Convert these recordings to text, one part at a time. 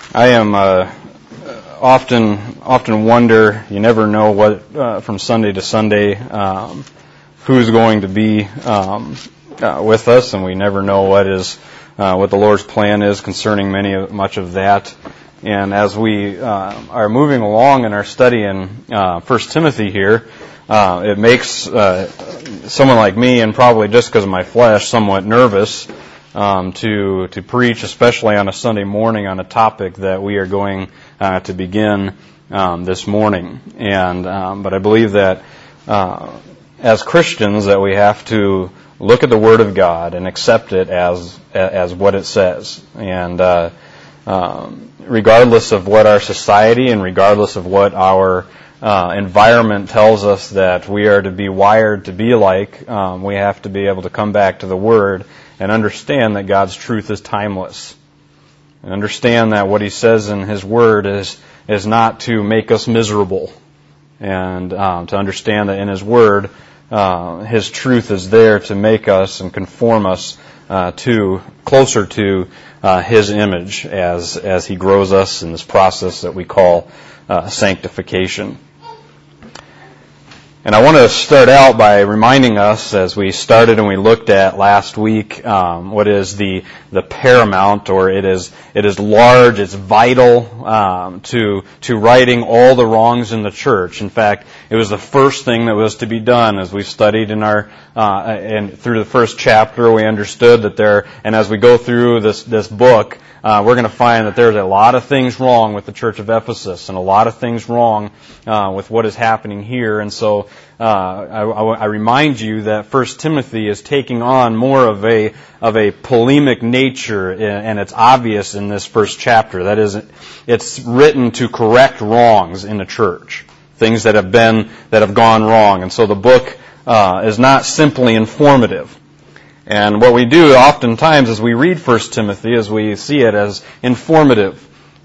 I am often wonder. You never know what from Sunday to Sunday who's going to be with us, and we never know what the Lord's plan is concerning much of that. And as we are moving along in our study in 1 Timothy here, it makes someone like me, and probably just because of my flesh, somewhat nervous to preach, especially on a Sunday morning, on a topic that we are going to begin this morning. But I believe that as Christians, that we have to look at the Word of God and accept it as what it says. And regardless of what our society and regardless of what our environment tells us that we are to be wired to be like, we have to be able to come back to the Word and understand that God's truth is timeless. And understand that what He says in His Word is not to make us miserable. And to understand that in His Word, His truth is there to make us and conform us closer to His image as He grows us in this process that we call sanctification. And I want to start out by reminding us, as we started and we looked at last week, what is the paramount, or it is large, it's vital to righting all the wrongs in the church. In fact, it was the first thing that was to be done as we studied in our and through the first chapter. We understood that and as we go through this book, we're going to find that there's a lot of things wrong with the church of Ephesus and a lot of things wrong with what is happening here. And so I remind you that 1 Timothy is taking on more of a polemic nature, and it's obvious in this first chapter. That is, it's written to correct wrongs in the church, things that have gone wrong. And so the book is not simply informative. And what we do oftentimes as we read 1 Timothy is we see it as informative.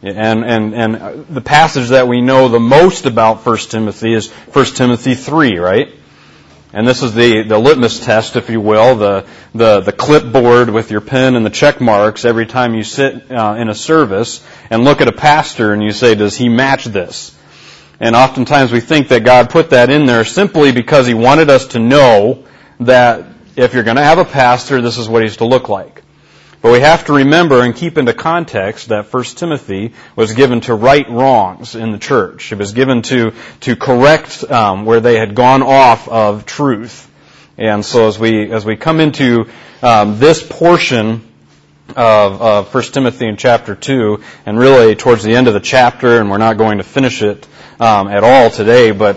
And the passage that we know the most about 1 Timothy is 1 Timothy 3, right? And this is the litmus test, if you will, the clipboard with your pen and the check marks every time you sit in a service and look at a pastor and you say, does he match this? And oftentimes we think that God put that in there simply because He wanted us to know that if you're going to have a pastor, this is what he's to look like. But we have to remember and keep into context that 1 Timothy was given to right wrongs in the church. It was given to correct where they had gone off of truth. And so as we come into this portion of 1 Timothy in chapter 2, and really towards the end of the chapter, and we're not going to finish it at all today, but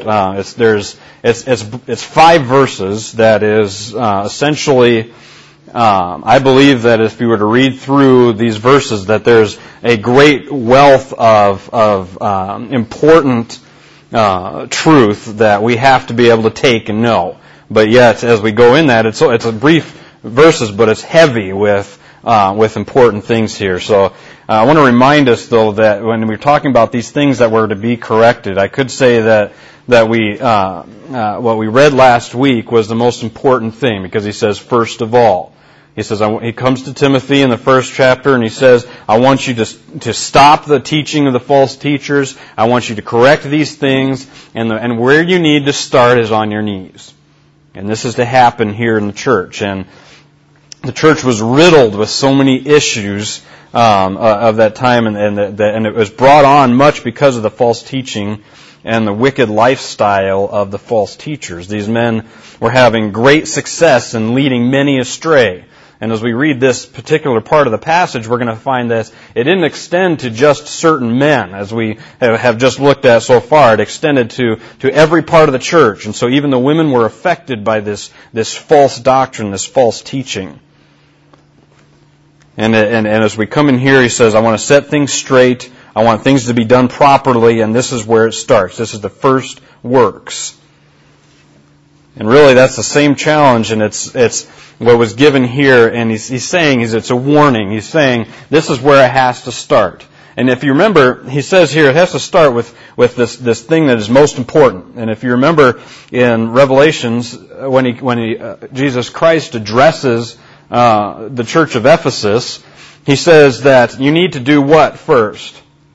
it's 5 verses that is essentially, I believe that if you were to read through these verses, that there's a great wealth of important truth that we have to be able to take and know. But yet, as we go in that, it's a brief verses, but it's heavy with important things here. So I want to remind us, though, that when we're talking about these things that were to be corrected, I could say that what we read last week was the most important thing, because he says, first of all. He says, he comes to Timothy in the first chapter and he says, I want you to stop the teaching of the false teachers. I want you to correct these things, and where you need to start is on your knees. And this is to happen here in the church. And the church was riddled with so many issues of that time, and it was brought on much because of the false teaching and the wicked lifestyle of the false teachers. These men were having great success in leading many astray. And as we read this particular part of the passage, we're going to find that it didn't extend to just certain men, as we have just looked at so far. It extended to every part of the church. And so even the women were affected by this false doctrine, this false teaching. And as we come in here, he says, I want to set things straight. I want things to be done properly, and this is where it starts. This is the first works. And really, that's the same challenge, and it's what was given here. And he's saying it's a warning. He's saying this is where it has to start. And if you remember, he says here it has to start with this thing that is most important. And if you remember in Revelations, when Jesus Christ addresses the church of Ephesus, he says that you need to do what first?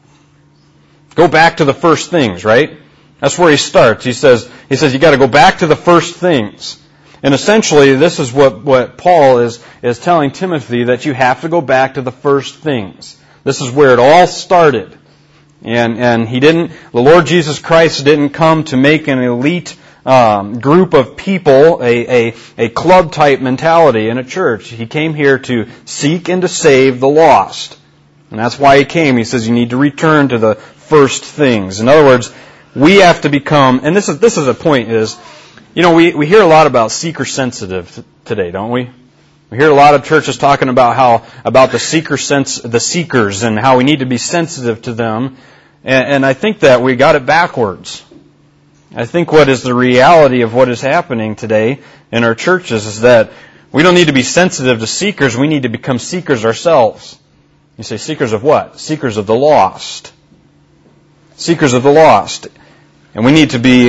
Go back to the first things, right? That's where he starts. He says you got to go back to the first things. And essentially, this is what Paul is telling Timothy, that you have to go back to the first things. This is where it all started. And the Lord Jesus Christ didn't come to make an elite group of people, a club type mentality in a church. He came here to seek and to save the lost. And that's why he came. He says you need to return to the first things. In other words, we have to become, and this is a point, is, we hear a lot about seeker sensitive today, don't we? We hear a lot of churches talking about the seekers and how we need to be sensitive to them. And I think that we got it backwards. I think what is the reality of what is happening today in our churches is that we don't need to be sensitive to seekers, we need to become seekers ourselves. You say, seekers of what? Seekers of the lost. Seekers of the lost. And we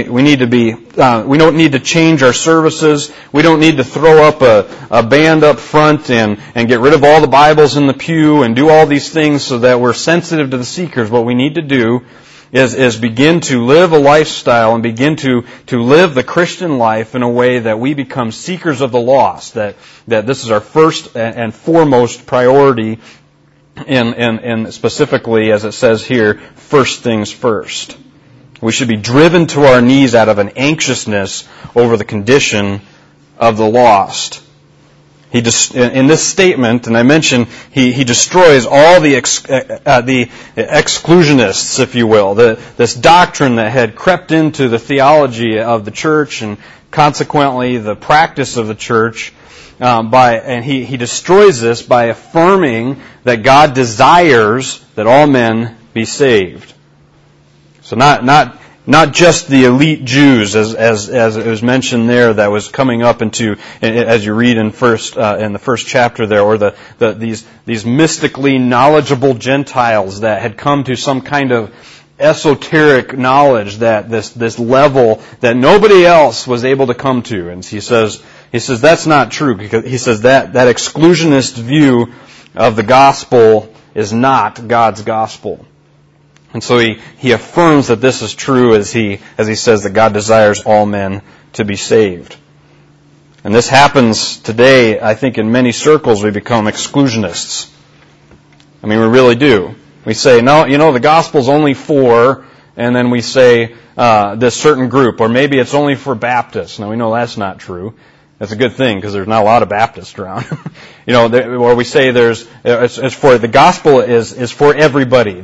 don't need to change our services. We don't need to throw up a band up front and get rid of all the Bibles in the pew and do all these things so that we're sensitive to the seekers. What we need to do is begin to live a lifestyle and begin to live the Christian life in a way that we become seekers of the lost, that this is our first and foremost priority, and specifically, as it says here, first things first. We should be driven to our knees out of an anxiousness over the condition of the lost. In this statement, and I mentioned, he destroys all the exclusionists, if you will, this doctrine that had crept into the theology of the church and consequently the practice of the church. And he destroys this by affirming that God desires that all men be saved. So not just the elite Jews, as it was mentioned there, that was coming up into, as you read in the first chapter there, or these mystically knowledgeable Gentiles that had come to some kind of esoteric knowledge, that this level that nobody else was able to come to. And he says that's not true, because he says that exclusionist view of the gospel is not God's gospel. And so he affirms that this is true as he says that God desires all men to be saved. And this happens today, I think, in many circles we become exclusionists. I mean, we really do. We say, no, the gospel's only for, and then we say this certain group, or maybe it's only for Baptists. Now we know that's not true. That's a good thing, because there's not a lot of Baptists around. Or we say it's for, the gospel is for everybody.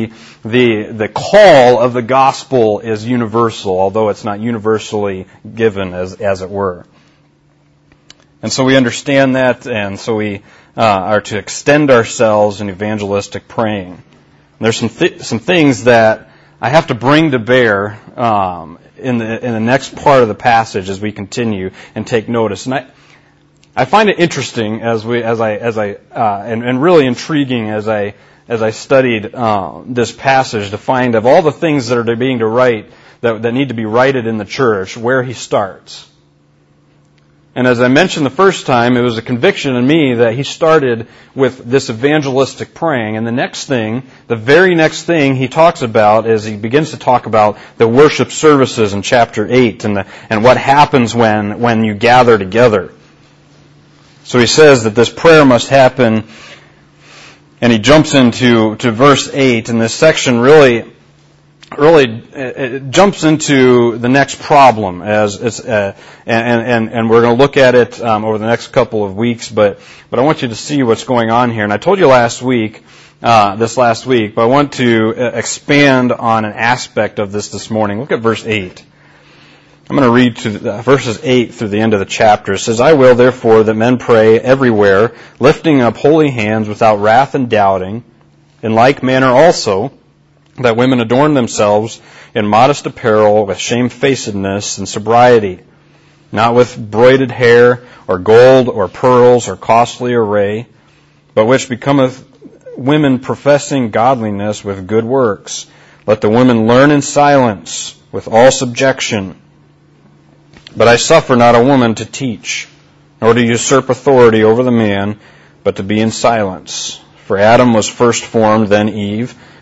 The call of the gospel is universal, although it's not universally given as it were. And so we understand that, and so we are to extend ourselves in evangelistic praying. And there's some things that I have to bring to bear in the next part of the passage as we continue and take notice. And I find it interesting and really intriguing as I studied this passage to find, of all the things that are being to write that need to be righted in the church, where he starts. And as I mentioned the first time, it was a conviction in me that he started with this evangelistic praying. And the very next thing he talks about is he begins to talk about the worship services in chapter 8 and what happens when you gather together. So he says that this prayer must happen, and he jumps into verse 8, and this section really it jumps into the next problem and we're going to look at it over the next couple of weeks, but I want you to see what's going on here. And I told you last week, but I want to expand on an aspect of this morning. Look at verse 8. I'm going to read to verses 8 through the end of the chapter. It says, I will therefore that men pray everywhere, lifting up holy hands without wrath and doubting. In like manner also, that women adorn themselves in modest apparel with shamefacedness and sobriety, not with broided hair or gold or pearls or costly array, but which becometh women professing godliness with good works. Let the women learn in silence with all subjection. But I suffer not a woman to teach, nor to usurp authority over the man, but to be in silence. For Adam was first formed, then Eve.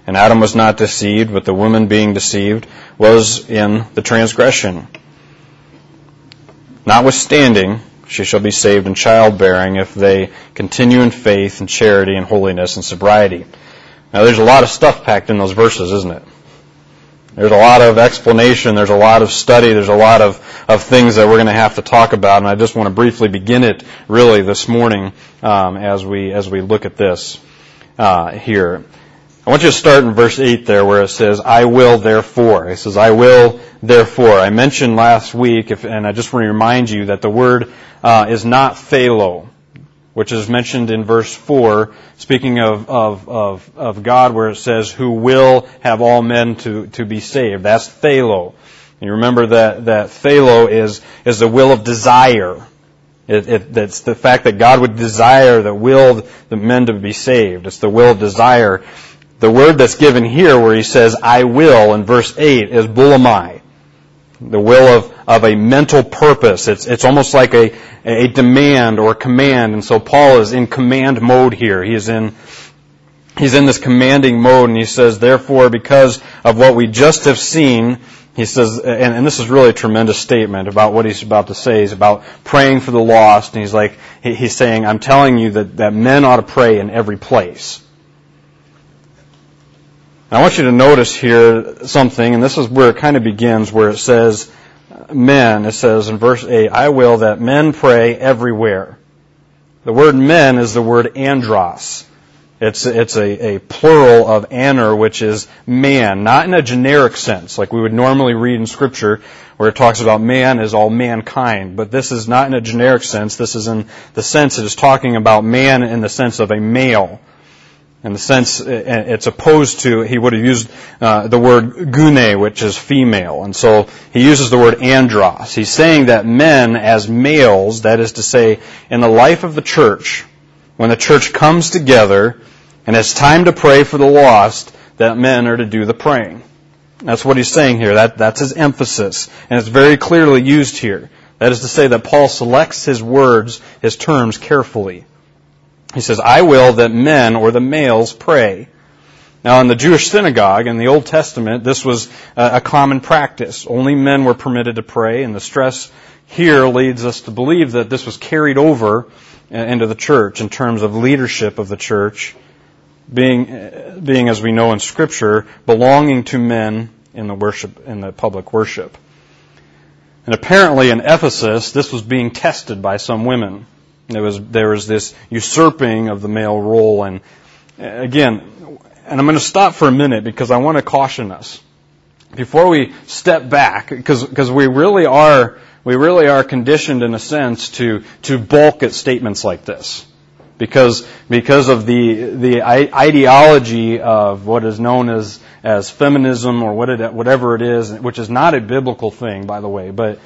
And Adam was not deceived, but the woman being deceived was in the transgression. Notwithstanding, she shall be saved in childbearing if they continue in faith and charity and holiness and sobriety. Now there's a lot of stuff packed in those verses, isn't it? There's a lot of explanation, there's a lot of study, there's a lot of things that we're going to have to talk about, and I just want to briefly begin it really this morning as we look at this here. I want you to start in verse 8 there where it says, I will therefore. It says, I will therefore. I mentioned last week, and I just want to remind you that the word is not philo, which is mentioned in verse 4, speaking of God, where it says, who will have all men to be saved. That's philo. And you remember that philo is the will of desire. It's the fact that God would desire, that will the men to be saved. It's the will of desire. The word that's given here where he says, I will, in verse 8, is bulimai. The will of a mental purpose. It's almost like a demand or command. And so Paul is in command mode here. He's in this commanding mode, and he says, therefore, because of what we just have seen, he says, and this is really a tremendous statement about what he's about to say. He's about praying for the lost, and he's saying, I'm telling you that men ought to pray in every place. I want you to notice here something, and this is where it kind of begins, where it says, men, it says in verse 8, I will that men pray everywhere. The word men is the word andros. It's a plural of aner, which is man, not in a generic sense, like we would normally read in Scripture, where it talks about man as all mankind. But this is not in a generic sense. This is in the sense it is talking about man in the sense of a male. In the sense, it's opposed to, he would have used the word gune, which is female. And so he uses the word andros. He's saying that men as males, that is to say, in the life of the church, when the church comes together and it's time to pray for the lost, that men are to do the praying. That's what he's saying here. That's his emphasis. And it's very clearly used here. That is to say that Paul selects his words, his terms carefully. He says, I will that men, or the males, pray. Now, in the Jewish synagogue, in the Old Testament, this was a common practice. Only men were permitted to pray, and the stress here leads us to believe that this was carried over into the church in terms of leadership of the church, being as we know in Scripture, belonging to men in the public worship. And apparently in Ephesus, this was being tested by some women. There was this usurping of the male role, and again, and I'm going to stop for a minute because I want to caution us before we step back, because we really are conditioned in a sense to balk at statements like this, because of the ideology of what is known as feminism or whatever it is, which is not a biblical thing, by the way, but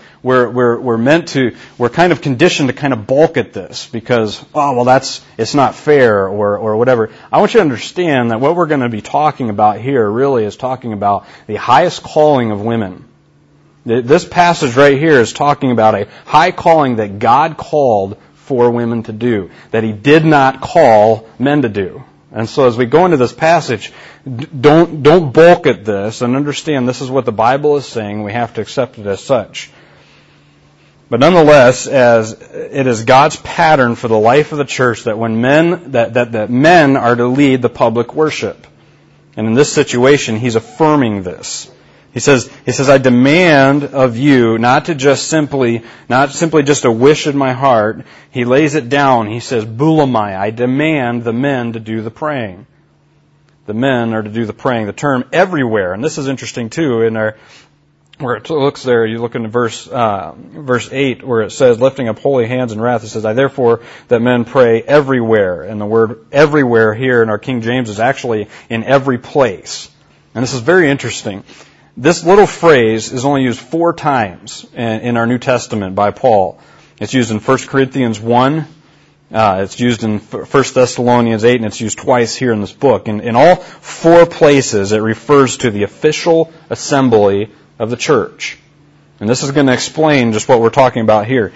we're kind of conditioned to kind of balk at this because, it's not fair or whatever. I want you to understand that what we're going to be talking about here really is talking about the highest calling of women. This passage right here is talking about a high calling that God called for women to do, that He did not call men to do. And so as we go into this passage, don't balk at this and understand this is what the Bible is saying. We have to accept it as such. But nonetheless, as it is God's pattern for the life of the church that when that men are to lead the public worship. And in this situation, He's affirming this. He says, I demand of you not simply just a wish in my heart. He lays it down. He says, bulimai, I demand the men to do the praying. The men are to do the praying. The term everywhere, and this is interesting too, where it looks there, you look in verse 8, where it says, lifting up holy hands in wrath, it says, I therefore that men pray everywhere. And the word everywhere here in our King James is actually in every place. And this is very interesting. This little phrase is only used 4 times in our New Testament by Paul. It's used in 1 Corinthians 1, it's used in 1 Thessalonians 8, and it's used twice here in this book. And in all 4 places, it refers to the official assembly of the church. And this is going to explain just what we're talking about here.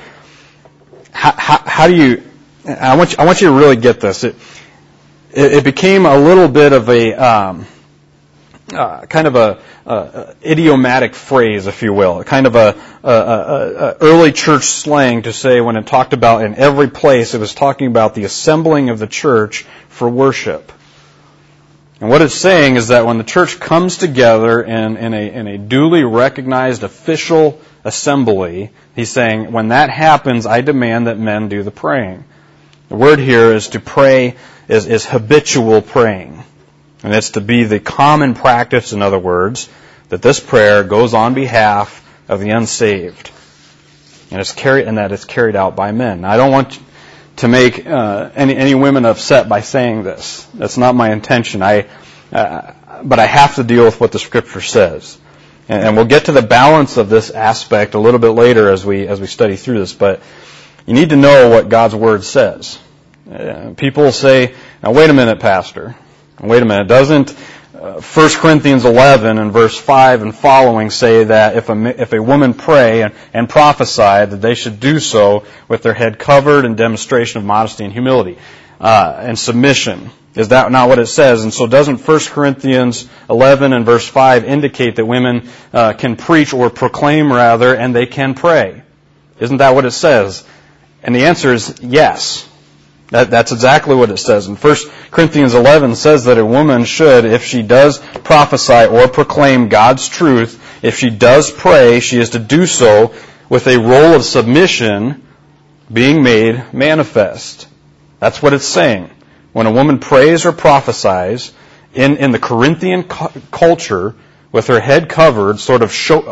How do you... I want you to really get this. It became a little bit of a... kind of a idiomatic phrase, if you will, kind of a early church slang to say when it talked about in every place, it was talking about the assembling of the church for worship. And what it's saying is that when the church comes together in a duly recognized official assembly, he's saying, when that happens, I demand that men do the praying. The word here is to pray is habitual praying. And it's to be the common practice, in other words, that this prayer goes on behalf of the unsaved. And that it's carried out by men. Now, I don't want to make any women upset by saying this. That's not my intention. But I have to deal with what the Scripture says. And we'll get to the balance of this aspect a little bit later as we study through this. But you need to know what God's Word says. People say, now wait a minute, Pastor. Wait a minute. Doesn't 1 Corinthians 11 and verse 5 and following say that if a woman pray and prophesy, that they should do so with their head covered in demonstration of modesty and humility and submission? Is that not what it says? And so doesn't 1 Corinthians 11 and verse 5 indicate that women can preach or proclaim rather, and they can pray? Isn't that what it says? And the answer is yes. That's exactly what it says. And 1 Corinthians 11 says that a woman should, if she does prophesy or proclaim God's truth, if she does pray, she is to do so with a role of submission being made manifest. That's what it's saying. When a woman prays or prophesies in the Corinthian culture with her head covered, short of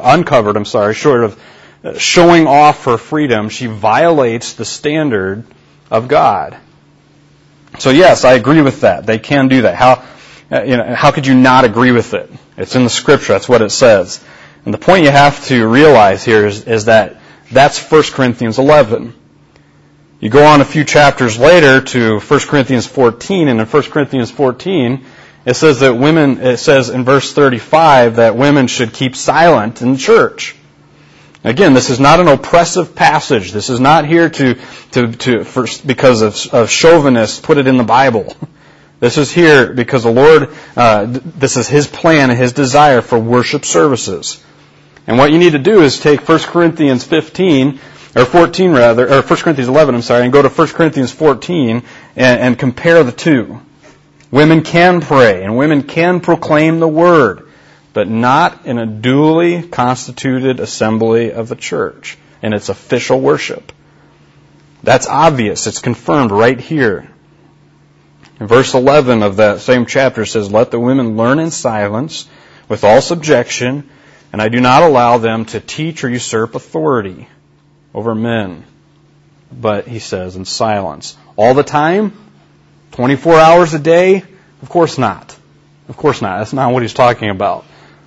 showing off her freedom, she violates the standard of God. So yes, I agree with that. They can do that. How could you not agree with it? It's in the Scripture. That's what it says. And the point you have to realize here is that that's 1 Corinthians 11. You go on a few chapters later to 1 Corinthians 14, and in 1 Corinthians 14, it says in verse 35 that women should keep silent in church. Again, this is not an oppressive passage. This is not here because of chauvinists put it in the Bible. This is here because the Lord, this is His plan and His desire for worship services. And what you need to do is take 1 Corinthians 14 Corinthians 11, and go to 1 Corinthians 14 and compare the two. Women can pray and women can proclaim the Word, but not in a duly constituted assembly of the church in its official worship. That's obvious. It's confirmed right here. In verse 11 of that same chapter says, "Let the women learn in silence with all subjection, and I do not allow them to teach or usurp authority over men." But, he says, in silence. All the time? 24 hours a day? Of course not. Of course not. That's not what he's talking about.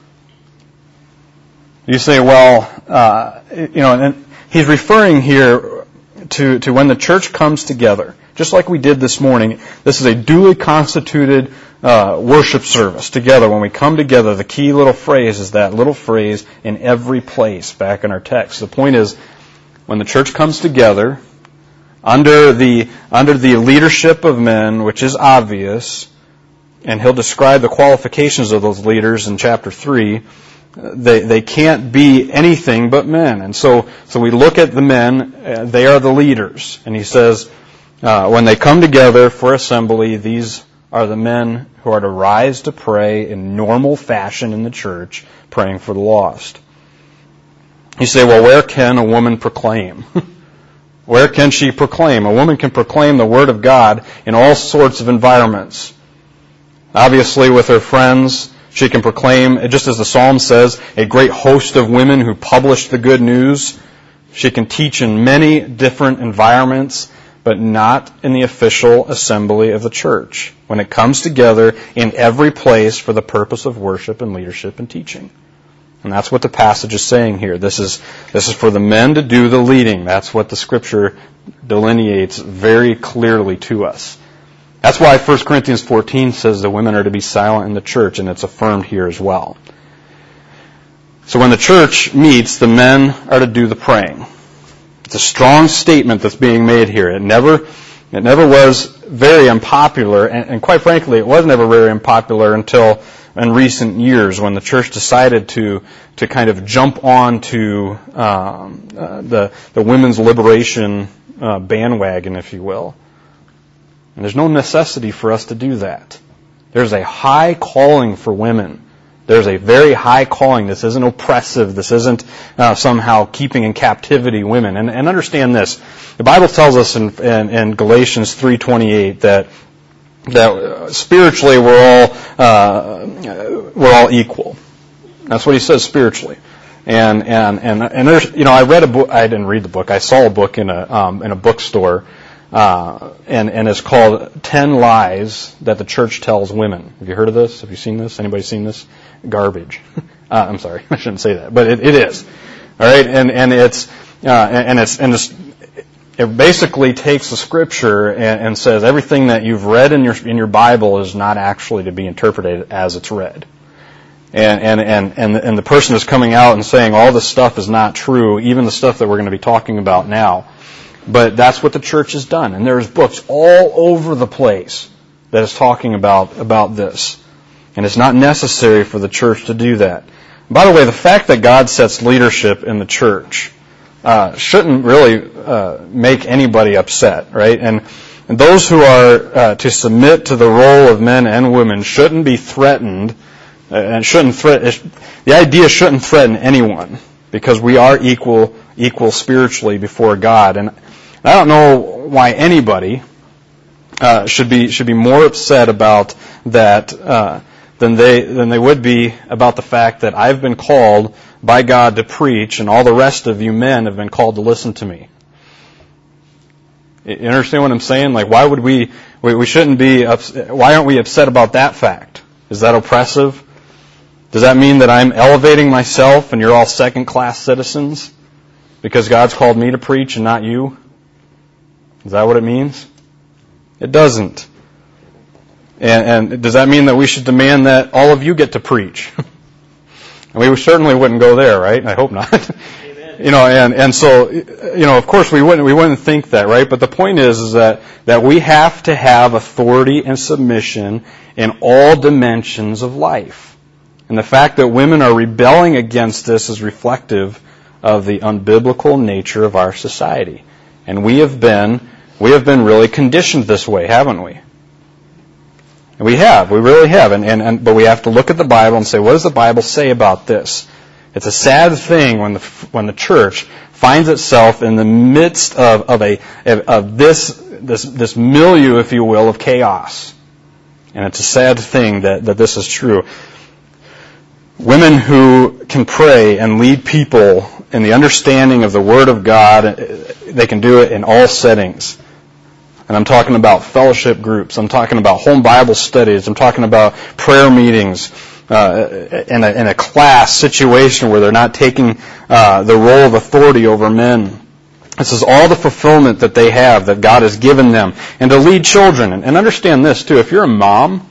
You say, and he's referring here to when the church comes together. Just like we did this morning, this is a duly constituted worship service together. When we come together, the key little phrase is that little phrase, "in every place," back in our text. The point is, when the church comes together, under the leadership of men, which is obvious, and he'll describe the qualifications of those leaders in chapter 3, they can't be anything but men. And so we look at the men, they are the leaders. And he says, when they come together for assembly, these are the men who are to rise to pray in normal fashion in the church, praying for the lost. You say, well, where can a woman proclaim? Where can she proclaim? A woman can proclaim the Word of God in all sorts of environments. Obviously, with her friends, she can proclaim, just as the Psalm says, a great host of women who publish the good news. She can teach in many different environments, but not in the official assembly of the church, when it comes together in every place for the purpose of worship and leadership and teaching. And that's what the passage is saying here. This is for the men to do the leading. That's what the Scripture delineates very clearly to us. That's why 1 Corinthians 14 says the women are to be silent in the church, and it's affirmed here as well. So when the church meets, the men are to do the praying. It's a strong statement that's being made here. It never was very unpopular, and quite frankly, it was never very unpopular until in recent years when the church decided to kind of jump on to the women's liberation bandwagon, if you will. And there's no necessity for us to do that. There's a high calling for women. There's a very high calling. This isn't oppressive. This isn't somehow keeping in captivity women. And understand this. The Bible tells us in Galatians 3:28 that spiritually we're all equal. That's what he says spiritually. And there's, I read a book. I didn't read the book. I saw a book in a bookstore. And it's called 10 Lies That the Church Tells Women. Have you heard of this? Have you seen this? Anybody seen this? Garbage. I'm sorry, I shouldn't say that, but it is. All right, it basically takes the scripture and says everything that you've read in your Bible is not actually to be interpreted as it's read. And the person is coming out and saying all this stuff is not true, even the stuff that we're going to be talking about now. But that's what the church has done. And there's books all over the place that is talking about this. And it's not necessary for the church to do that. By the way, the fact that God sets leadership in the church shouldn't really make anybody upset, right? And those who are to submit to the role of men and women shouldn't be threatened, and the idea shouldn't threaten anyone, because we are equal spiritually before God. And I don't know why anybody should be more upset about that than they would be about the fact that I've been called by God to preach, and all the rest of you men have been called to listen to me. You understand what I'm saying? Like, why would we shouldn't be upset? Why aren't we upset about that fact? Is that oppressive? Does that mean that I'm elevating myself and you're all second-class citizens because God's called me to preach and not you? Is that what it means? It doesn't. And does that mean that we should demand that all of you get to preach? And we certainly wouldn't go there, right? I hope not. Amen. And so, of course we wouldn't think that, right? But the point is that we have to have authority and submission in all dimensions of life. And the fact that women are rebelling against this is reflective of the unbiblical nature of our society. And we have been really conditioned this way, haven't we? And we really have. But we have to look at the Bible and say, what does the Bible say about this? It's a sad thing when the church finds itself in the midst of this milieu, if you will, of chaos. And it's a sad thing that this is true. Women who can pray and lead people in the understanding of the Word of God, they can do it in all settings. And I'm talking about fellowship groups. I'm talking about home Bible studies. I'm talking about prayer meetings in a class situation where they're not taking the role of authority over men. This is all the fulfillment that they have, that God has given them. And to lead children. And understand this, too. If you're a mom,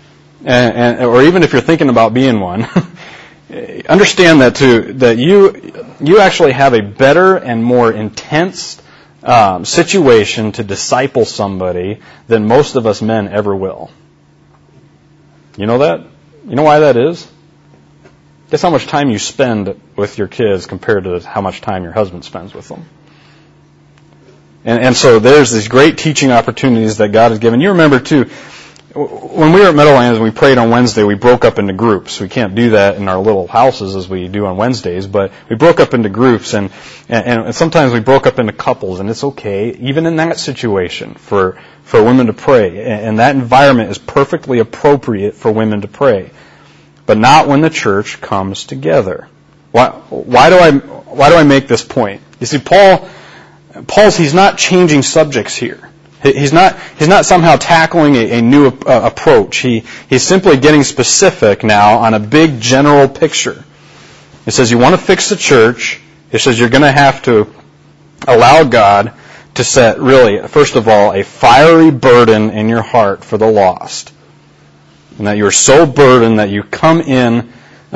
or even if you're thinking about being one, understand that you actually have a better and more intense situation to disciple somebody than most of us men ever will. You know that? You know why that is? Guess how much time you spend with your kids compared to how much time your husband spends with them. And so there's these great teaching opportunities that God has given. You remember, too, when we were at Meadowlands and we prayed on Wednesday, we broke up into groups. We can't do that in our little houses as we do on Wednesdays, but we broke up into groups, and sometimes we broke up into couples, and it's okay, even in that situation, for women to pray. And that environment is perfectly appropriate for women to pray. But not when the church comes together. Why do I make this point? You see, he's not changing subjects here. He's not somehow tackling a new approach. He's simply getting specific now on a big general picture. He says you want to fix the church. He says you're going to have to allow God to set, really, first of all, a fiery burden in your heart for the lost. And that you're so burdened that you come in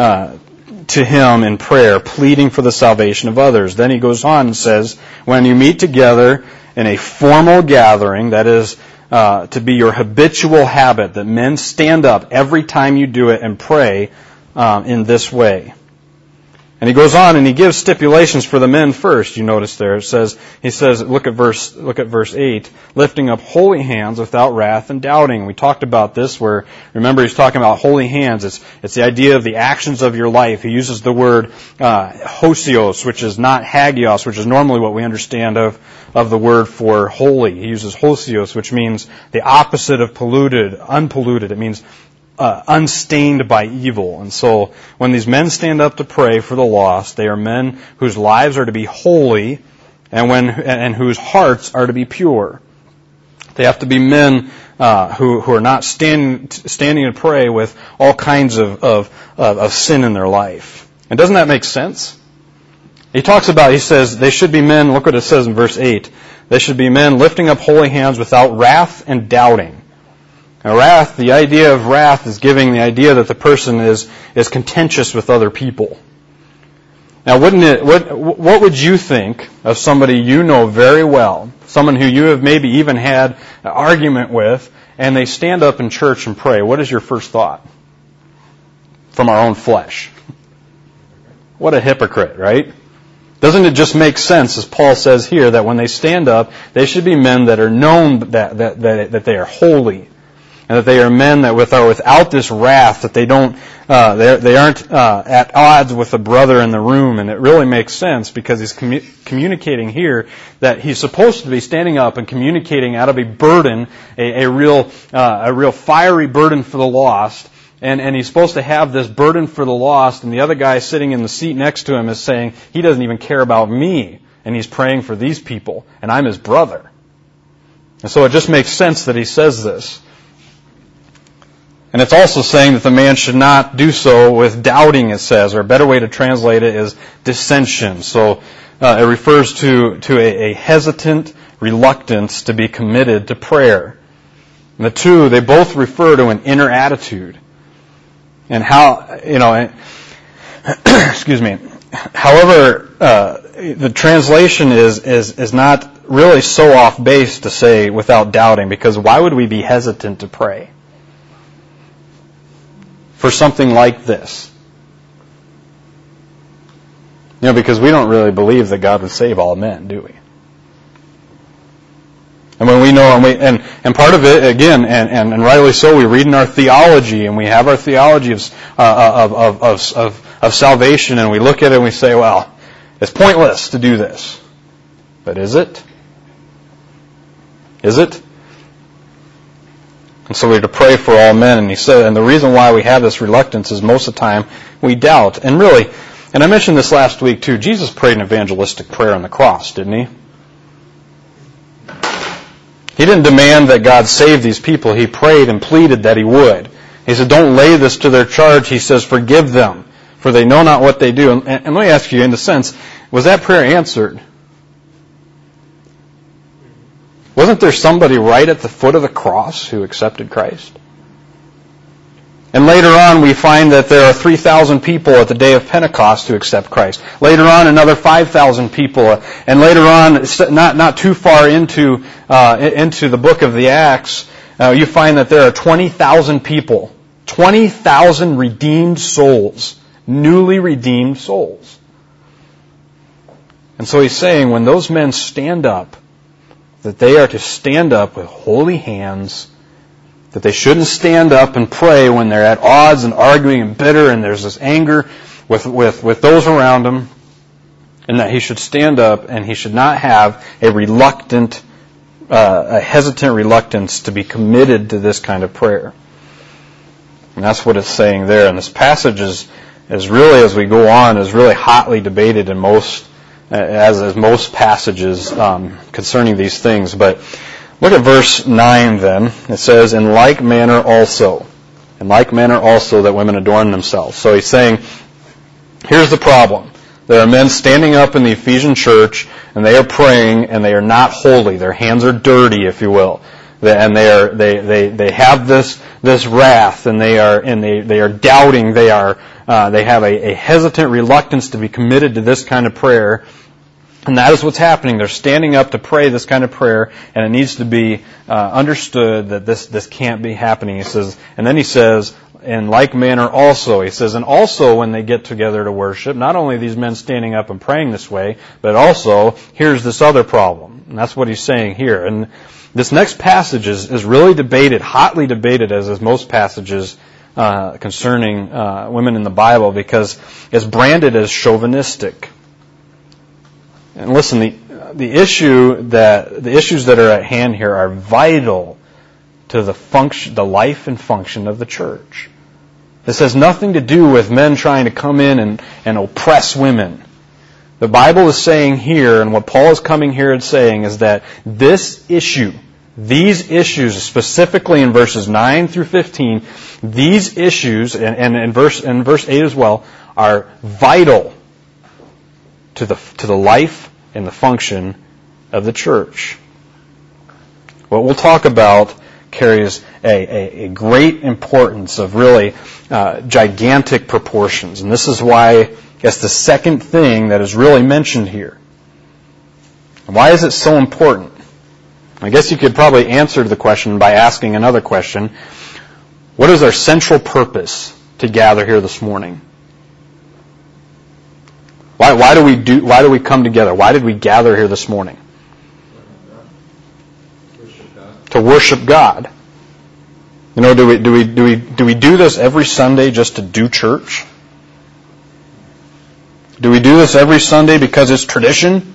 to Him in prayer, pleading for the salvation of others. Then he goes on and says, when you meet together in a formal gathering, that is to be your habitual habit, that men stand up every time you do it and pray in this way. And he goes on and he gives stipulations for the men first. You notice there, he says, look at verse 8, lifting up holy hands without wrath and doubting. We talked about this where, remember, he's talking about holy hands. It's the idea of the actions of your life. He uses the word hosios, which is not hagios, which is normally what we understand of the word for holy. He uses hosios, which means the opposite of polluted, unpolluted. It means unstained by evil. And so when these men stand up to pray for the lost, they are men whose lives are to be holy and whose hearts are to be pure. They have to be men who are not standing to pray with all kinds of sin in their life. And doesn't that make sense? He says they should be men, look what it says in verse 8, they should be men lifting up holy hands without wrath and doubting. Now, wrath, the idea of wrath is giving the idea that the person is contentious with other people. Now, what would you think of somebody you know very well, someone who you have maybe even had an argument with, and they stand up in church and pray? What is your first thought? From our own flesh. What a hypocrite, right? Doesn't it just make sense, as Paul says here, that when they stand up, they should be men that are known that they are holy, and that they are men that are without this wrath, that they aren't at odds with the brother in the room. And it really makes sense because he's communicating here that he's supposed to be standing up and communicating out of a burden, a real fiery burden for the lost. And he's supposed to have this burden for the lost, and the other guy sitting in the seat next to him is saying, he doesn't even care about me, and he's praying for these people, and I'm his brother. And so it just makes sense that he says this. And it's also saying that the man should not do so with doubting, it says, or a better way to translate it is dissension. So it refers to a hesitant reluctance to be committed to prayer. And the two, they both refer to an inner attitude. And how, excuse me. However, the translation is not really so off base to say without doubting, because why would we be hesitant to pray for something like this? Because we don't really believe that God would save all men, do we? And when we know, and part of it, again, and rightly so, we read in our theology, and we have our theology of salvation, and we look at it and we say, well, it's pointless to do this. But is it? Is it? And so we're to pray for all men, and he said, and the reason why we have this reluctance is most of the time we doubt. And really, and I mentioned this last week too, Jesus prayed an evangelistic prayer on the cross, didn't he? He didn't demand that God save these people. He prayed and pleaded that he would. He said, don't lay this to their charge. He says, forgive them, for they know not what they do. And let me ask you, in a sense, was that prayer answered? Wasn't there somebody right at the foot of the cross who accepted Christ? And later on, we find that there are 3,000 people at the day of Pentecost who accept Christ. Later on, another 5,000 people. And later on, not too far into the book of the Acts, you find that there are 20,000 people. 20,000 redeemed souls. Newly redeemed souls. And so he's saying, when those men stand up, that they are to stand up with holy hands, that they shouldn't stand up and pray when they're at odds and arguing and bitter and there's this anger with those around him, and that he should stand up and he should not have a hesitant reluctance to be committed to this kind of prayer. And that's what it's saying there. And this passage is really, as we go on, is really hotly debated in most passages concerning these things. But look at verse 9 then. It says, in like manner also that women adorn themselves. So he's saying, here's the problem. There are men standing up in the Ephesian church, and they are praying, and they are not holy. Their hands are dirty, if you will. And they have this wrath, and they are doubting. They have a hesitant reluctance to be committed to this kind of prayer. And that is what's happening. They're standing up to pray this kind of prayer, and it needs to be understood that this can't be happening. He says, and then he says, in like manner also, he says, and also when they get together to worship, not only are these men standing up and praying this way, but also here's this other problem. And that's what he's saying here. And this next passage is really debated, hotly debated, as is most passages concerning women in the Bible, because it's branded as chauvinistic. And listen, the issues that are at hand here are vital to the life and function of the church. This has nothing to do with men trying to come in and oppress women. The Bible is saying here, and what Paul is coming here and saying, is that these issues, specifically in verses 9 through 15, these issues, and in verse 8 as well, are vital to the life and the function of the church. What we'll talk about carries a great importance of really gigantic proportions. And this is why it's the second thing that is really mentioned here. Why is it so important? I guess you could probably answer the question by asking another question. What is our central purpose to gather here this morning? Why do we come together? Why did we gather here this morning? To worship God. You know, do we do this every Sunday just to do church? Do we do this every Sunday because it's tradition?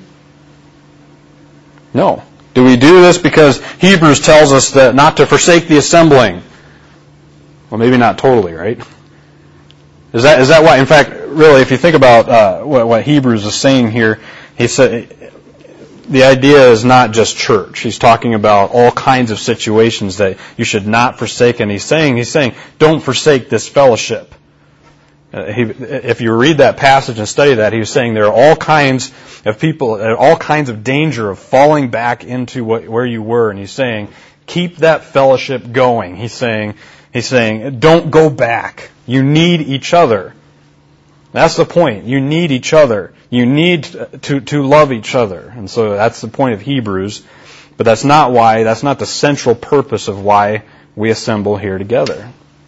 No. Do we do this because Hebrews tells us that not to forsake the assembling? Well, maybe not totally, right? Is that why? In fact, really, if you think about what Hebrews is saying here, he said the idea is not just church. He's talking about all kinds of situations that you should not forsake, and he's saying, don't forsake this fellowship. If you read that passage and study that, he was saying there are all kinds of people, all kinds of danger of falling back into where you were, and he's saying, keep that fellowship going. He's saying, don't go back. You need each other. That's the point. You need each other. You need to love each other. And so that's the point of Hebrews. But that's not the central purpose of why we assemble here together.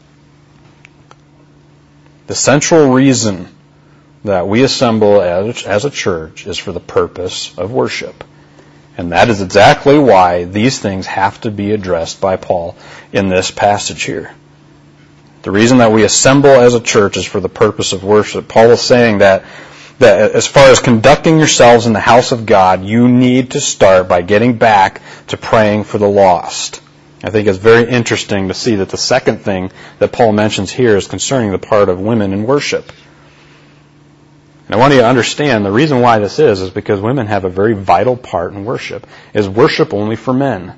The central reason that we assemble as a church is for the purpose of worship. And that is exactly why these things have to be addressed by Paul in this passage here. The reason that we assemble as a church is for the purpose of worship. Paul is saying that as far as conducting yourselves in the house of God, you need to start by getting back to praying for the lost. I think it's very interesting to see that the second thing that Paul mentions here is concerning the part of women in worship. And I want you to understand the reason why this is because women have a very vital part in worship. Is worship only for men?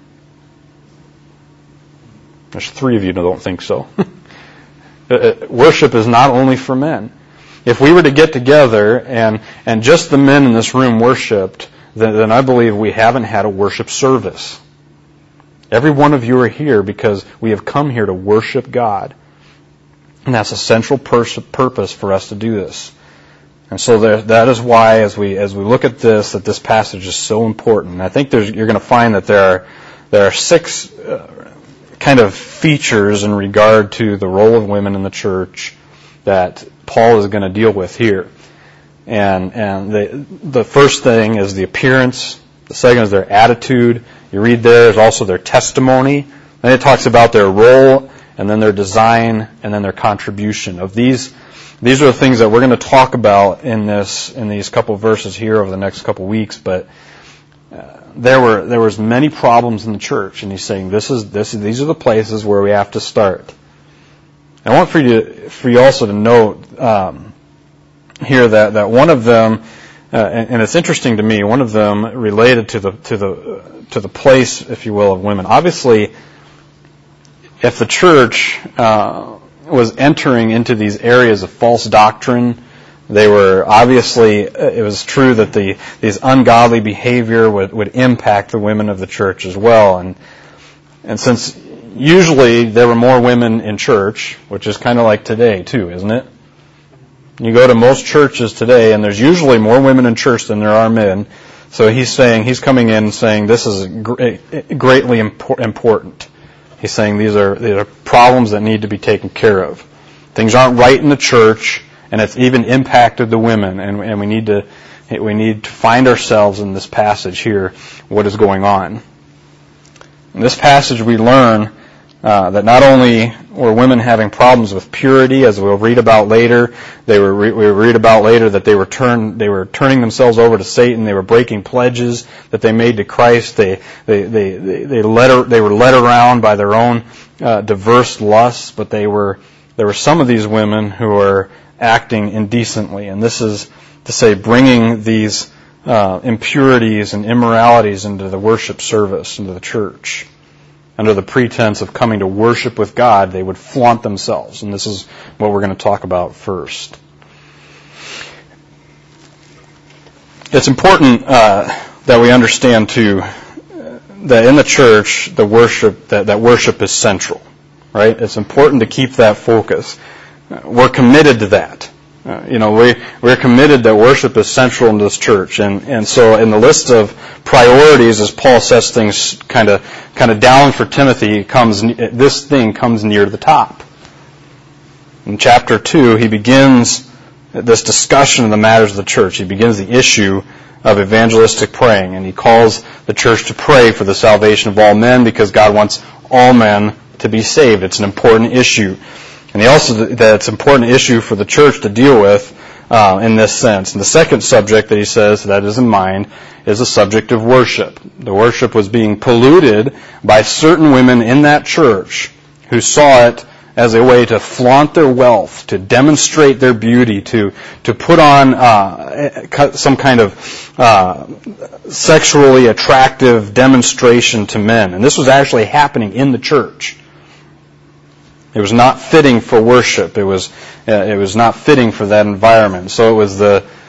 There's 3 of you that don't think so. Worship is not only for men. If we were to get together and just the men in this room worshipped, then I believe we haven't had a worship service. Every one of you are here because we have come here to worship God. And that's a central purpose for us to do this. And so that is why, as we look at this, that this passage is so important. And I think you're going to find that there are 6 kind of features in regard to the role of women in the church that Paul is going to deal with here. And the first thing is the appearance. The second is their attitude. You read there's also their testimony. Then it talks about their role, and then their design, and then their contribution. Of these are the things that we're going to talk about in these couple verses here over the next couple weeks. But there was many problems in the church, and he's saying these are the places where we have to start. I want for you also to note here that one of them, and it's interesting to me, one of them related to the place, if you will, of women. Obviously, if the church was entering into these areas of false doctrine, they were obviously, it was true that these ungodly behavior would impact the women of the church as well. And since usually there were more women in church, which is kind of like today too, isn't it? You go to most churches today and there's usually more women in church than there are men. So he's coming in saying this is greatly important. He's saying these are problems that need to be taken care of. Things aren't right in the church, and it's even impacted the women, and we need to find ourselves in this passage here, what is going on. In this passage we learn that not only were women having problems with purity, as we'll read about later, we read about later that they were turning themselves over to Satan. They were breaking pledges that they made to Christ. They were led around by their own diverse lusts, but there were some of these women who were acting indecently, and this is to say bringing these impurities and immoralities into the worship service, into the church. Under the pretense of coming to worship with God, they would flaunt themselves. And this is what we're going to talk about first. It's important that we understand, too, that in the church, that worship is central. Right? It's important to keep that focus. We're committed to that. We're committed that worship is central in this church, and so in the list of priorities, as Paul sets things kind of down for Timothy, this thing comes near the top. In chapter 2, he begins this discussion of the matters of the church. He begins the issue of evangelistic praying, and he calls the church to pray for the salvation of all men because God wants all men to be saved. It's an important issue. And that it's an important issue for the church to deal with in this sense. And the second subject that he says that is in mind is the subject of worship. The worship was being polluted by certain women in that church who saw it as a way to flaunt their wealth, to demonstrate their beauty, to put on some kind of sexually attractive demonstration to men. And this was actually happening in the church. It was not fitting for worship. It was not fitting for that environment. So it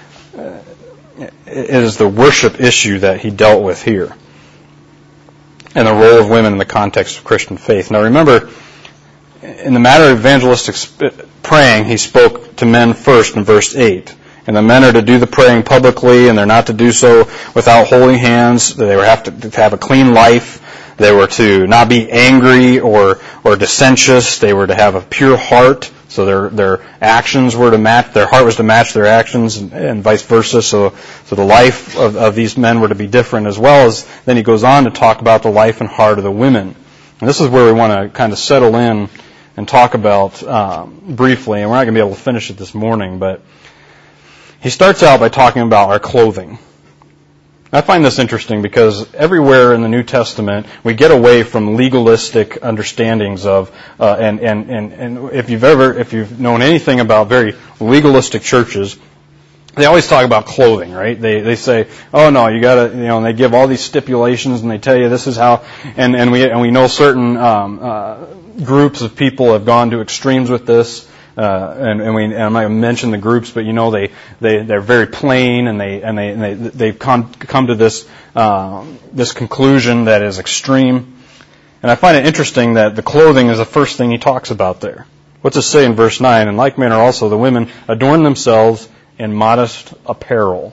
is the worship issue that he dealt with here, and the role of women in the context of Christian faith. Now remember, in the matter of evangelistic praying, he spoke to men first in verse 8. And the men are to do the praying publicly, and they're not to do so without holding hands. They have to have a clean life. They were to not be angry or dissentious. They were to have a pure heart, so their actions were to match, their heart was to match their actions, and vice versa. So the life of these men were to be different, as well as then he goes on to talk about the life and heart of the women. And this is where we want to kind of settle in and talk about briefly, and we're not going to be able to finish it this morning, but he starts out by talking about our clothing. I find this interesting because everywhere in the New Testament we get away from legalistic understandings of and if you've known anything about very legalistic churches, they always talk about clothing, right? They say, oh no, you gotta, and they give all these stipulations and they tell you this is how, and we know certain groups of people have gone to extremes with this. And I'm not going to mention the groups, but they're very plain, and they've come to this conclusion that is extreme. And I find it interesting that the clothing is the first thing he talks about there. What's it say in verse 9? In like manner also the women adorn themselves in modest apparel.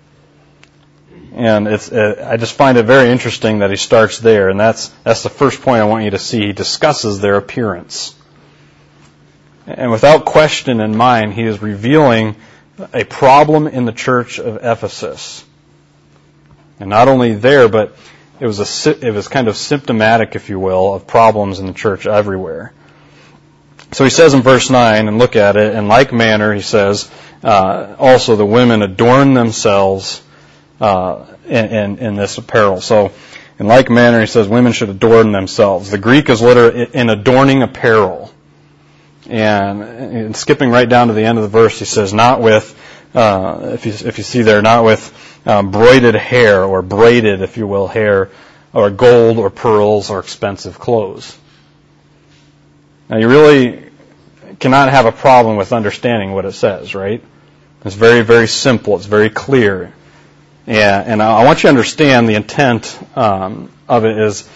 And I just find it very interesting that he starts there, and that's the first point I want you to see. He discusses their appearance. And without question in mind, he is revealing a problem in the church of Ephesus. And not only there, but it was kind of symptomatic, if you will, of problems in the church everywhere. So he says in verse 9, and look at it, in like manner, he says, also the women adorn themselves in this apparel. So in like manner, he says, women should adorn themselves. The Greek is literally in adorning apparel. And skipping right down to the end of the verse, he says, not with, if you see there, not with braided hair or braided, if you will, hair, or gold or pearls or expensive clothes. Now you really cannot have a problem with understanding what it says, right? It's very, very simple. It's very clear. And I want you to understand the intent of it is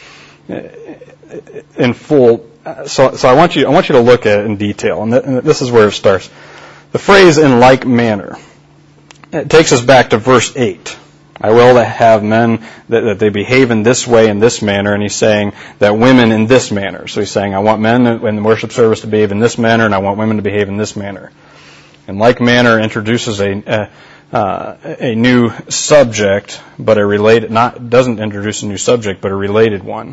in full. So I want you to look at it in detail, and this is where it starts. The phrase "in like manner," it takes us back to verse 8. I will have men that they behave in this way, in this manner, and he's saying that women in this manner. So he's saying, I want men in the worship service to behave in this manner, and I want women to behave in this manner. In like manner introduces a new subject, but doesn't introduce a new subject, but a related one.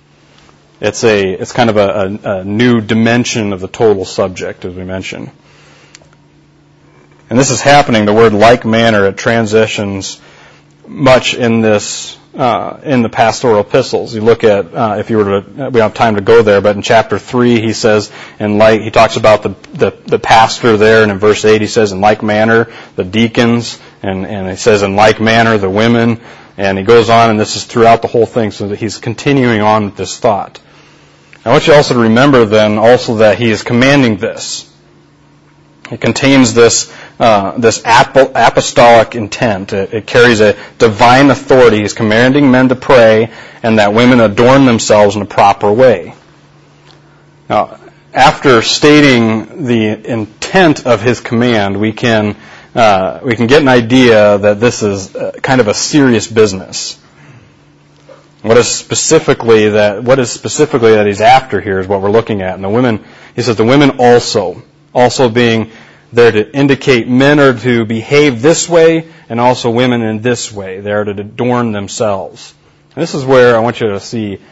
It's kind of a new dimension of the total subject, as we mentioned. And this is happening, the word like manner, it transitions much in this, in the pastoral epistles. You look at, if you were to, we don't have time to go there, but in chapter 3 he says, he talks about the pastor there, and in verse 8 he says, in like manner, the deacons, and he says, in like manner, the women, and he goes on, and this is throughout the whole thing, so that he's continuing on with this thought. I want you also to remember then also that he is commanding this. It contains this apostolic intent. It carries a divine authority. He's commanding men to pray and that women adorn themselves in a proper way. Now, after stating the intent of his command, we can get an idea that this is kind of a serious business. What is specifically that he's after here is what we're looking at. And the women, he says, the women also being there to indicate men are to behave this way, and also women in this way. They are to adorn themselves. And this is where I want you to see,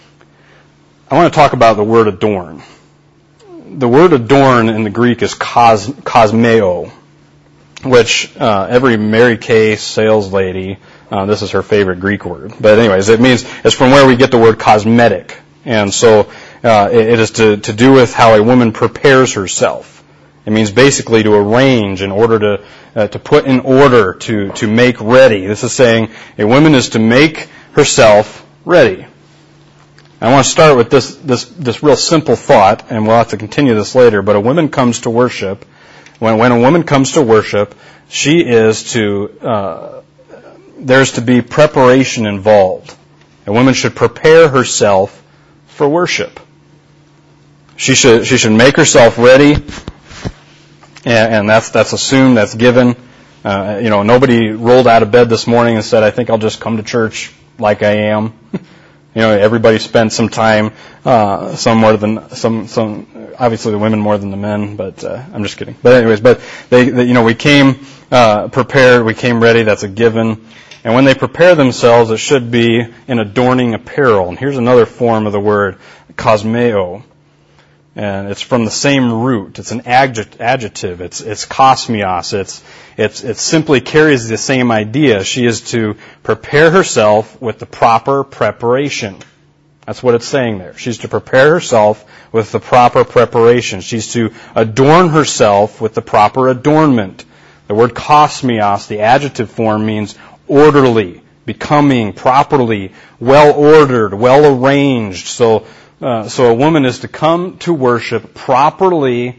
I want to talk about the word adorn. The word adorn in the Greek is kosmeo, which every Mary Kay sales lady, this is her favorite Greek word. But anyways, it's from where we get the word cosmetic. And so it is to do with how a woman prepares herself. It means basically to arrange in order to put in order, to make ready. This is saying a woman is to make herself ready. I want to start with this real simple thought, and we'll have to continue this later, but a woman comes to worship. When a woman comes to worship, there's to be preparation involved. A woman should prepare herself for worship. She should make herself ready. And that's assumed, that's given. Nobody rolled out of bed this morning and said, I think I'll just come to church like I am. Everybody spent some time, some obviously the women more than the men, but I'm just kidding. But anyways, we came prepared, we came ready, that's a given. And when they prepare themselves, it should be in adorning apparel. And here's another form of the word, kosmeo. And it's from the same root. It's an adjective. It's kosmios. It simply carries the same idea. She is to prepare herself with the proper preparation. That's what it's saying there. She's to prepare herself with the proper preparation. She's to adorn herself with the proper adornment. The word kosmios, the adjective form, means orderly, becoming, properly, well ordered, well arranged. So a woman is to come to worship properly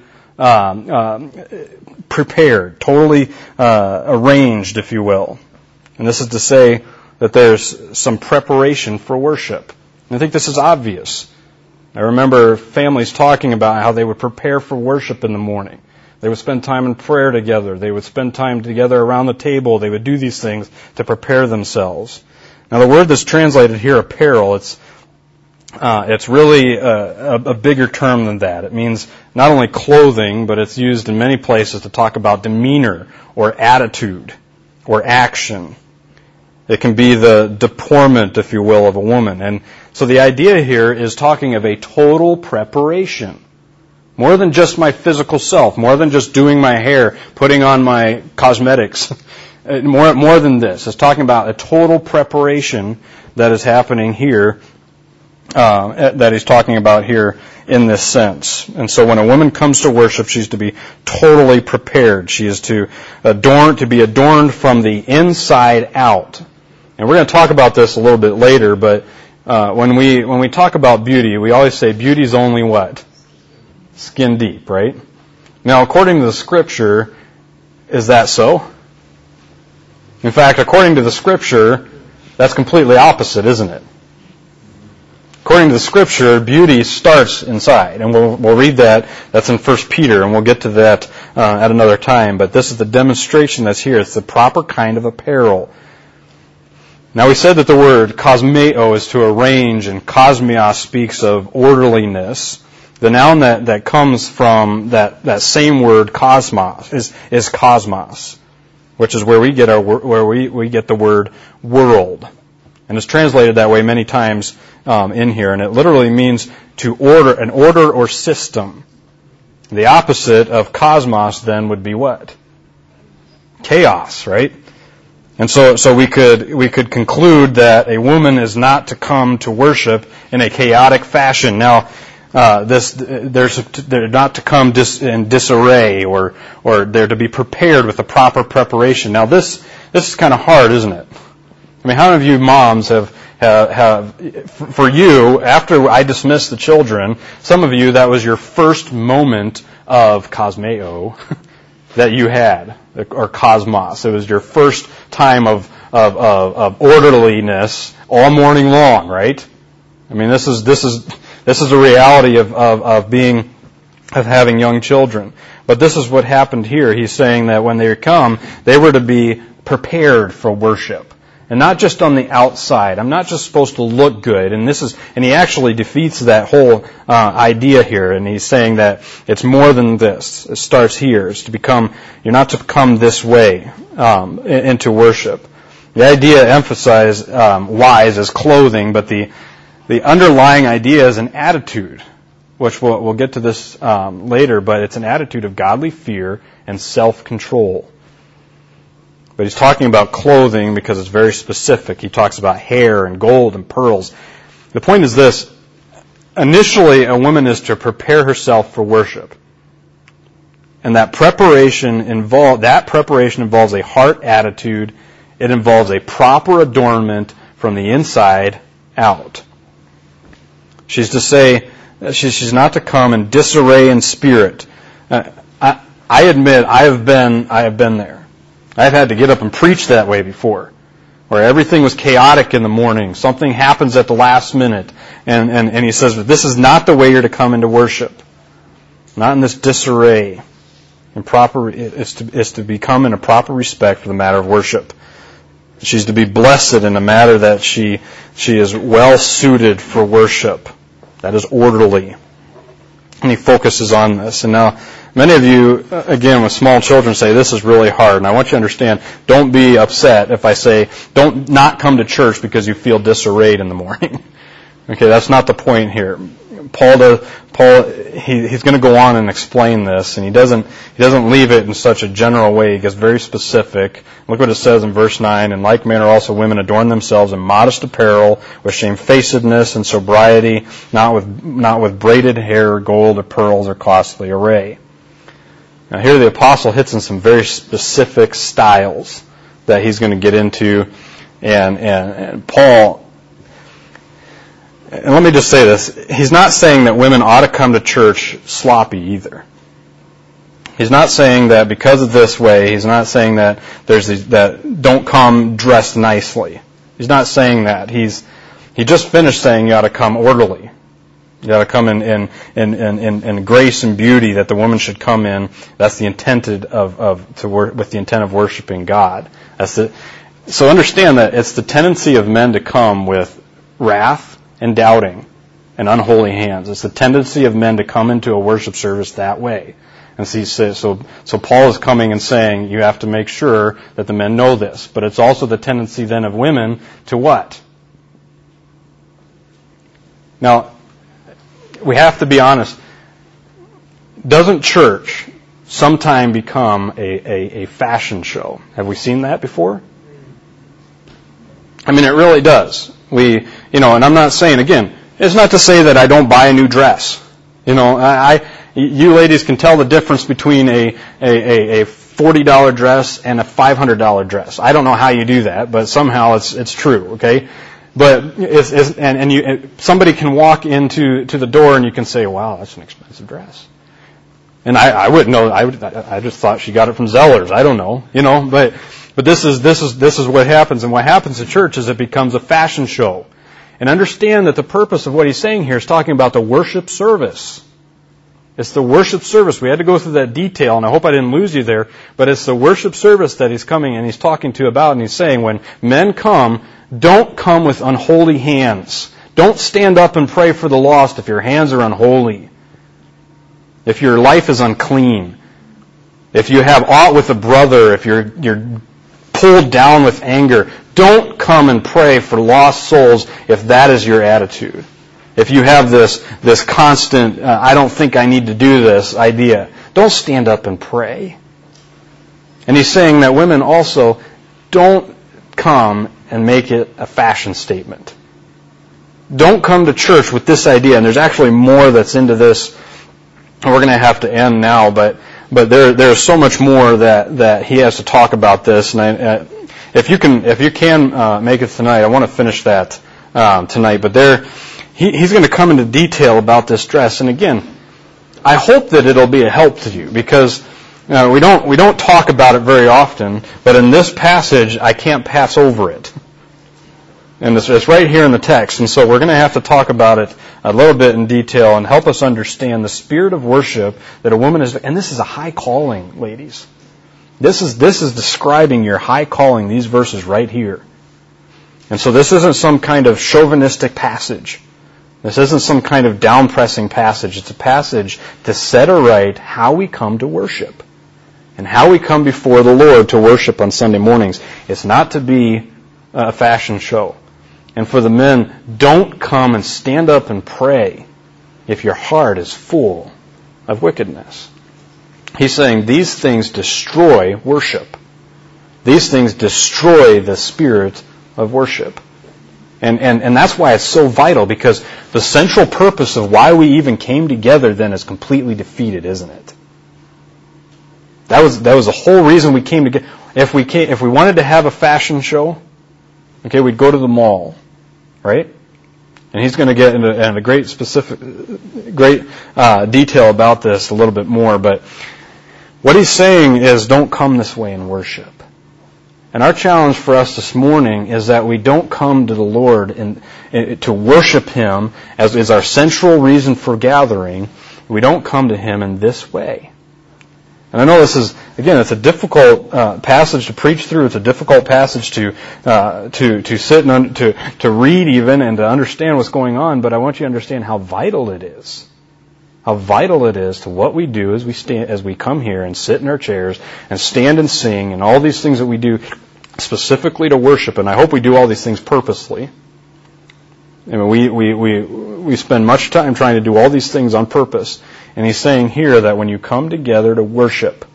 prepared, totally arranged, if you will. And this is to say that there's some preparation for worship. And I think this is obvious. I remember families talking about how they would prepare for worship in the morning. They would spend time in prayer together. They would spend time together around the table. They would do these things to prepare themselves. Now the word that's translated here, apparel, it's really a bigger term than that. It means not only clothing, but it's used in many places to talk about demeanor or attitude or action. It can be the deportment, if you will, of a woman. And so the idea here is talking of a total preparation. More than just my physical self, more than just doing my hair, putting on my cosmetics. More than this. It's talking about a total preparation that is happening here, that he's talking about here in this sense. And so when a woman comes to worship, she's to be totally prepared. She is to be adorned from the inside out. And we're going to talk about this a little bit later, but when we talk about beauty, we always say beauty's only what? Skin deep, right? Now, according to the Scripture, is that so? In fact, according to the Scripture, that's completely opposite, isn't it? According to the Scripture, beauty starts inside, and we'll read that. That's in 1 Peter, and we'll get to that at another time. But this is the demonstration that's here. It's the proper kind of apparel. Now we said that the word kosmeo is to arrange, and kosmios speaks of orderliness. The noun that comes from that same word cosmos is cosmos, which is where we get we get the word world, and it's translated that way many times in here, and it literally means to order, an order or system. The opposite of cosmos then would be what? Chaos, right? And so we could conclude that a woman is not to come to worship in a chaotic fashion. Now, they're not to come in disarray, or they're to be prepared with the proper preparation. Now, this is kind of hard, isn't it? I mean, how many of you moms have for you, after I dismissed the children, some of you, that was your first moment of kosmeo that you had, or cosmos. It was your first time of orderliness all morning long, right? I mean, this is a reality of having young children. But this is what happened here. He's saying that when they come, they were to be prepared for worship. And not just on the outside. I'm not just supposed to look good. And he actually defeats that whole idea here. And he's saying that it's more than this. It starts here. You're not to come this way into worship. The idea emphasized wise as clothing, but the underlying idea is an attitude, which we'll get to this later, but it's an attitude of godly fear and self-control. But he's talking about clothing because it's very specific. He talks about hair and gold and pearls. The point is this. Initially, a woman is to prepare herself for worship. And that preparation involves a heart attitude. It involves a proper adornment from the inside out. She's to say, she's not to come in disarray in spirit. I admit, I have been there. I've had to get up and preach that way before, where everything was chaotic in the morning. Something happens at the last minute, and he says, this is not the way you're to come into worship. Not in this disarray. It's to become in a proper respect for the matter of worship. She's to be blessed in a matter that she is well suited for worship. That is orderly. And he focuses on this. And now, many of you, again, with small children say, this is really hard. And I want you to understand, don't be upset if I say, don't not come to church because you feel disarrayed in the morning. Okay, that's not the point here. He's going to go on and explain this, and he doesn't leave it in such a general way. He gets very specific. Look what it says in verse 9. In like manner also women adorn themselves in modest apparel, with shamefacedness and sobriety, not with braided hair, gold or pearls or costly array. Now here the apostle hits in some very specific styles that he's going to get into, and Paul. And let me just say this. He's not saying that women ought to come to church sloppy either. He's not saying that because of this way. He's not saying that that don't come dressed nicely. He's not saying that. He just finished saying you ought to come orderly. You ought to come in grace and beauty that the woman should come in. That's the intent with the intent of worshiping God. So understand that it's the tendency of men to come with wrath and doubting and unholy hands. It's the tendency of men to come into a worship service that way. And so Paul is coming and saying you have to make sure that the men know this. But it's also the tendency then of women to what? Now, we have to be honest. Doesn't church sometime become a fashion show? Have we seen that before? I mean, it really does. And I'm not saying, again, it's not to say that I don't buy a new dress. You ladies can tell the difference between a $40 dress and a $500 dress. I don't know how you do that, but somehow it's true, okay? But somebody can walk into the door and you can say, wow, that's an expensive dress. And I wouldn't know. I just thought she got it from Zellers. I don't know, But this is what happens, and what happens at church is it becomes a fashion show. And understand that the purpose of what he's saying here is talking about the worship service. It's the worship service. We had to go through that detail, and I hope I didn't lose you there, but it's the worship service that he's coming and he's talking to about, and he's saying when men come, Don't come with unholy hands. Don't stand up and pray for the lost if your hands are unholy. If your life is unclean. If you have aught with a brother, if you're pulled down with anger, don't come and pray for lost souls if that is your attitude. If you have this constant, I don't think I need to do this idea, don't stand up and pray. And he's saying that women also don't come and make it a fashion statement. Don't come to church with this idea, and there's actually more that's into this. We're going to have to end now, but there's so much more that he has to talk about this. And if you can make it tonight, I want to finish that tonight. But he's going to come into detail about this dress. And again, I hope that it'll be a help to you, because we don't talk about it very often. But in this passage, I can't pass over it. And it's right here in the text. And so we're going to have to talk about it a little bit in detail and help us understand the spirit of worship that a woman is. And this is a high calling, ladies. This is describing your high calling, these verses right here. And so this isn't some kind of chauvinistic passage. This isn't some kind of down-pressing passage. It's a passage to set aright how we come to worship and how we come before the Lord to worship on Sunday mornings. It's not to be a fashion show. And for the men, don't come and stand up and pray if your heart is full of wickedness. He's saying these things destroy worship. These things destroy the spirit of worship. And that's why it's so vital, because the central purpose of why we even came together then is completely defeated, isn't it? That was the whole reason we came together. If we wanted to have a fashion show, okay, we'd go to the mall, right? And he's going to get into great detail about this a little bit more. But what he's saying is, don't come this way in worship. And our challenge for us this morning is that we don't come to the Lord to worship Him as is our central reason for gathering. We don't come to Him in this way. And I know this is, again, it's a difficult passage to preach through. It's a difficult passage to sit and to read even and to understand what's going on. But I want you to understand how vital it is. How vital it is to what we do as we come here and sit in our chairs and stand and sing and all these things that we do specifically to worship. And I hope we do all these things purposely. I mean, we spend much time trying to do all these things on purpose. And he's saying here that when you come together to worship,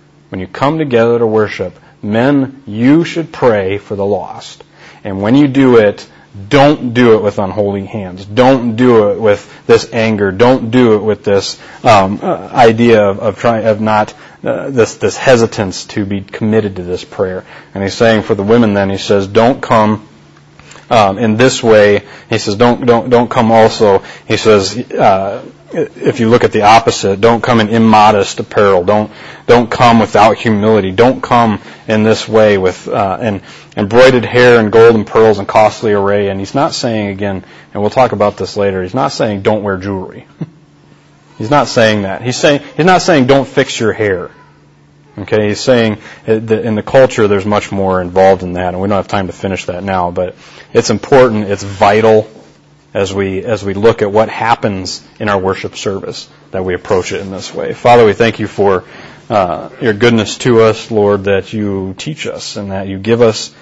men, you should pray for the lost. And when you do it, don't do it with unholy hands. Don't do it with this anger. Don't do it with this idea this hesitance to be committed to this prayer. And he's saying for the women, then he says, don't come in this way. He says, don't come also. He says, if you look at the opposite, don't come in immodest apparel. Don't come without humility. Don't come in this way with embroidered hair and gold and pearls and costly array. And he's not saying, again, and we'll talk about this later, he's not saying don't wear jewelry. He's not saying that. He's not saying don't fix your hair. Okay, he's saying that in the culture there's much more involved in that, and we don't have time to finish that now, but it's important, it's vital as we look at what happens in our worship service, that we approach it in this way. Father, we thank you for your goodness to us, Lord, that you teach us and that you give us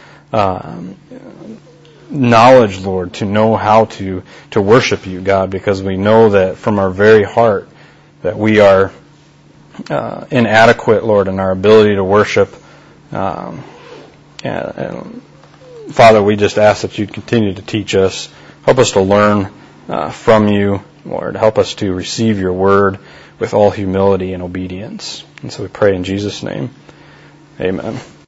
knowledge, Lord, to know how to worship you, God, because we know that from our very heart that we are inadequate, Lord, in our ability to worship. And Father, we just ask that you continue to teach us. Help us to learn from you, Lord. Help us to receive your word with all humility and obedience. And so we pray in Jesus' name. Amen.